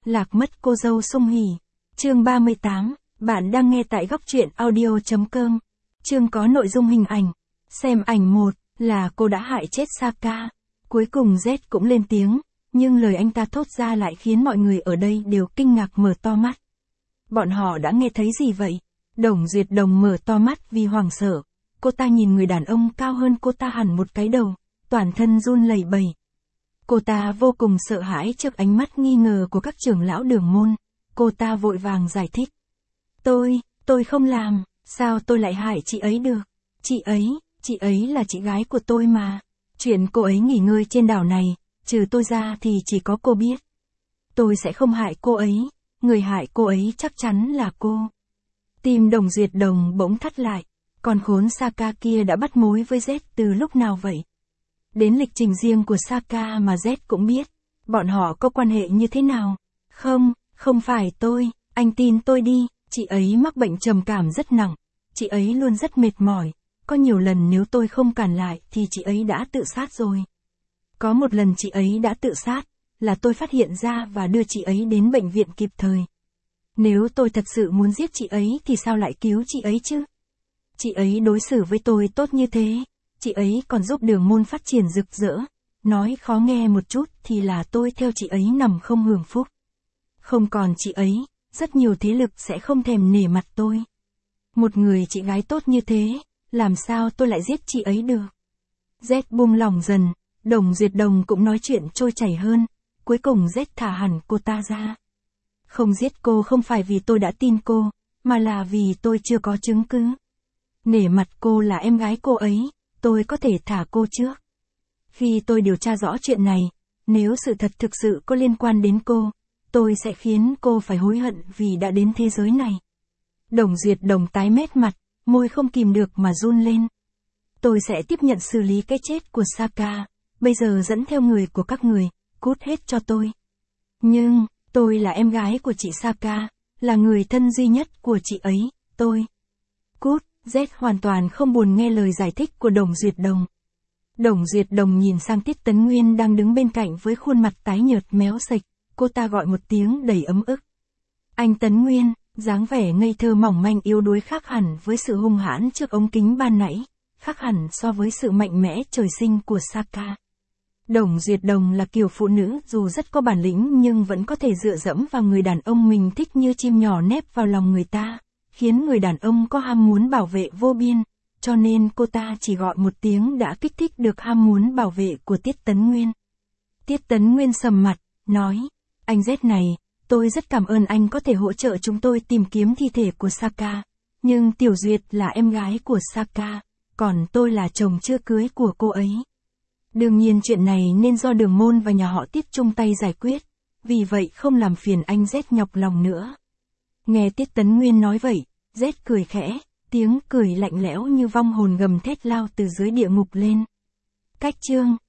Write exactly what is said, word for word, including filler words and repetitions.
Lạc mất cô dâu Sung Hỉ. Chương ba mươi tám, bạn đang nghe tại góc truyện audio chấm com. Chương có nội dung hình ảnh. Xem ảnh một, là cô đã hại chết Saka. Cuối cùng Z cũng lên tiếng, nhưng lời anh ta thốt ra lại khiến mọi người ở đây đều kinh ngạc mở to mắt. Bọn họ đã nghe thấy gì vậy? Đồng Duyệt Đồng mở to mắt vì hoảng sợ. Cô ta nhìn người đàn ông cao hơn cô ta hẳn một cái đầu, toàn thân run lẩy bẩy. Cô ta vô cùng sợ hãi trước ánh mắt nghi ngờ của các trưởng lão đường môn. Cô ta vội vàng giải thích. Tôi, tôi không làm, sao tôi lại hại chị ấy được? Chị ấy, chị ấy là chị gái của tôi mà. Chuyện cô ấy nghỉ ngơi trên đảo này, trừ tôi ra thì chỉ có cô biết. Tôi sẽ không hại cô ấy, người hại cô ấy chắc chắn là cô. Tim Đồng Duyệt Đồng bỗng thắt lại, còn khốn Saka kia đã bắt mối với Z từ lúc nào vậy? Đến lịch trình riêng của Saka mà Z cũng biết, bọn họ có quan hệ như thế nào? Không, không phải tôi, anh tin tôi đi, chị ấy mắc bệnh trầm cảm rất nặng, chị ấy luôn rất mệt mỏi, có nhiều lần nếu tôi không cản lại thì chị ấy đã tự sát rồi. Có một lần chị ấy đã tự sát, là tôi phát hiện ra và đưa chị ấy đến bệnh viện kịp thời. Nếu tôi thật sự muốn giết chị ấy thì sao lại cứu chị ấy chứ? Chị ấy đối xử với tôi tốt như thế, chị ấy còn giúp đường môn phát triển rực rỡ, nói khó nghe một chút thì là tôi theo chị ấy nằm không hưởng phúc. Không còn chị ấy, rất nhiều thế lực sẽ không thèm nể mặt tôi. Một người chị gái tốt như thế, làm sao tôi lại giết chị ấy được? Z buông lỏng dần, Đồng Duyệt Đồng cũng nói chuyện trôi chảy hơn, cuối cùng Z thả hẳn cô ta ra. Không giết cô không phải vì tôi đã tin cô, mà là vì tôi chưa có chứng cứ. Nể mặt cô là em gái cô ấy, tôi có thể thả cô trước. Khi tôi điều tra rõ chuyện này, nếu sự thật thực sự có liên quan đến cô, tôi sẽ khiến cô phải hối hận vì đã đến thế giới này. Đồng Duyệt Đồng tái mét mặt, môi không kìm được mà run lên. Tôi sẽ tiếp nhận xử lý cái chết của Saka, bây giờ dẫn theo người của các người, cút hết cho tôi. Nhưng, tôi là em gái của chị Saka, là người thân duy nhất của chị ấy, tôi. Cút, Z hoàn toàn không buồn nghe lời giải thích của Đồng Duyệt Đồng. Đồng Duyệt Đồng nhìn sang Tiết Tấn Nguyên đang đứng bên cạnh với khuôn mặt tái nhợt méo sạch, cô ta gọi một tiếng đầy ấm ức. Anh Tấn Nguyên, dáng vẻ ngây thơ mỏng manh yếu đuối khác hẳn với sự hung hãn trước ống kính ban nãy, khác hẳn so với sự mạnh mẽ trời sinh của Saka. Đồng Duyệt Đồng là kiểu phụ nữ dù rất có bản lĩnh nhưng vẫn có thể dựa dẫm vào người đàn ông mình thích như chim nhỏ nép vào lòng người ta, khiến người đàn ông có ham muốn bảo vệ vô biên, cho nên cô ta chỉ gọi một tiếng đã kích thích được ham muốn bảo vệ của Tiết Tấn Nguyên. Tiết Tấn Nguyên sầm mặt, nói, anh Z này, tôi rất cảm ơn anh có thể hỗ trợ chúng tôi tìm kiếm thi thể của Saka, nhưng Tiểu Duyệt là em gái của Saka, còn tôi là chồng chưa cưới của cô ấy. Đương nhiên chuyện này nên do đường môn và nhà họ Tiết chung tay giải quyết, vì vậy không làm phiền anh Z nhọc lòng nữa. Nghe Tiết Tấn Nguyên nói vậy, Z cười khẽ, tiếng cười lạnh lẽo như vong hồn gầm thét lao từ dưới địa ngục lên. Cách chương